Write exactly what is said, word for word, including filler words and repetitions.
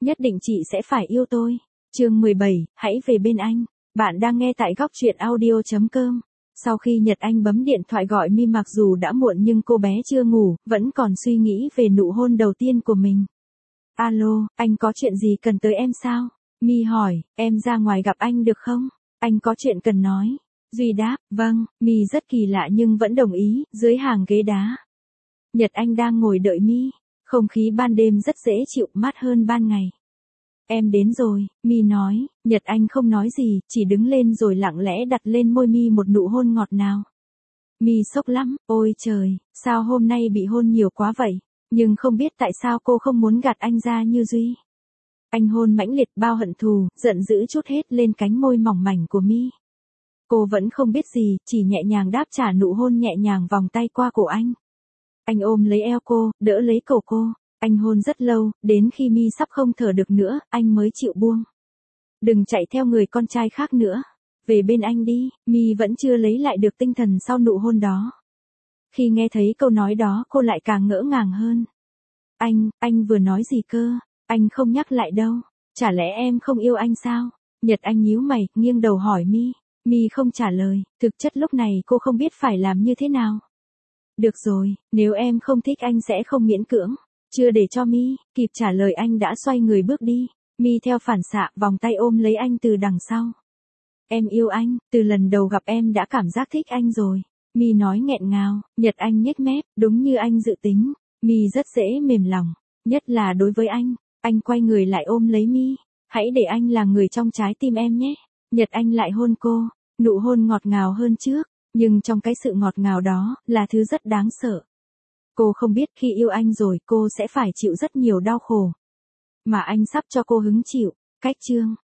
Nhất định chị sẽ phải yêu tôi. Chương mười bảy, hãy về bên anh. Bạn đang nghe tại góc truyện audio chấm com. Sau khi Nhật Anh bấm điện thoại gọi Mi, mặc dù đã muộn nhưng cô bé chưa ngủ, vẫn còn suy nghĩ về nụ hôn đầu tiên của mình. Alo, anh có chuyện gì cần tới em sao? Mi hỏi, em ra ngoài gặp anh được không? Anh có chuyện cần nói. Duy đáp, vâng. Mi rất kỳ lạ nhưng vẫn đồng ý. Dưới hàng ghế đá, Nhật Anh đang ngồi đợi Mi. Không khí ban đêm rất dễ chịu, mát hơn ban ngày. Em đến rồi, Mi nói. Nhật Anh không nói gì, chỉ đứng lên rồi lặng lẽ đặt lên môi Mi một nụ hôn ngọt ngào. Mi sốc lắm, ôi trời, sao hôm nay bị hôn nhiều quá vậy? Nhưng không biết tại sao cô không muốn gạt anh ra như Duy. Anh hôn mãnh liệt, bao hận thù, giận dữ trút hết lên cánh môi mỏng mảnh của Mi. Cô vẫn không biết gì, chỉ nhẹ nhàng đáp trả nụ hôn nhẹ nhàng vòng tay qua cổ anh. Anh ôm lấy eo cô, đỡ lấy cổ cô. Anh hôn rất lâu, đến khi Mi sắp không thở được nữa, anh mới chịu buông. Đừng chạy theo người con trai khác nữa. Về bên anh đi. Mi vẫn chưa lấy lại được tinh thần sau nụ hôn đó. Khi nghe thấy câu nói đó, cô lại càng ngỡ ngàng hơn. Anh, anh vừa nói gì cơ? Anh không nhắc lại đâu. Chả lẽ em không yêu anh sao? Nhật Anh nhíu mày, nghiêng đầu hỏi Mi. Mi không trả lời, thực chất lúc này cô không biết phải làm như thế nào. Được rồi, nếu em không thích anh sẽ không miễn cưỡng. Chưa để cho Mi kịp trả lời, anh đã xoay người bước đi. Mi theo phản xạ, vòng tay ôm lấy anh từ đằng sau. Em yêu anh, từ lần đầu gặp em đã cảm giác thích anh rồi. Mi nói nghẹn ngào. Nhật Anh nhếch mép, đúng như anh dự tính. Mi rất dễ mềm lòng, nhất là đối với anh. Anh quay người lại ôm lấy Mi. Hãy để anh là người trong trái tim em nhé. Nhật Anh lại hôn cô, nụ hôn ngọt ngào hơn trước, nhưng trong cái sự ngọt ngào đó là thứ rất đáng sợ. Cô không biết khi yêu anh rồi cô sẽ phải chịu rất nhiều đau khổ, mà anh sắp cho cô hứng chịu. Cách chương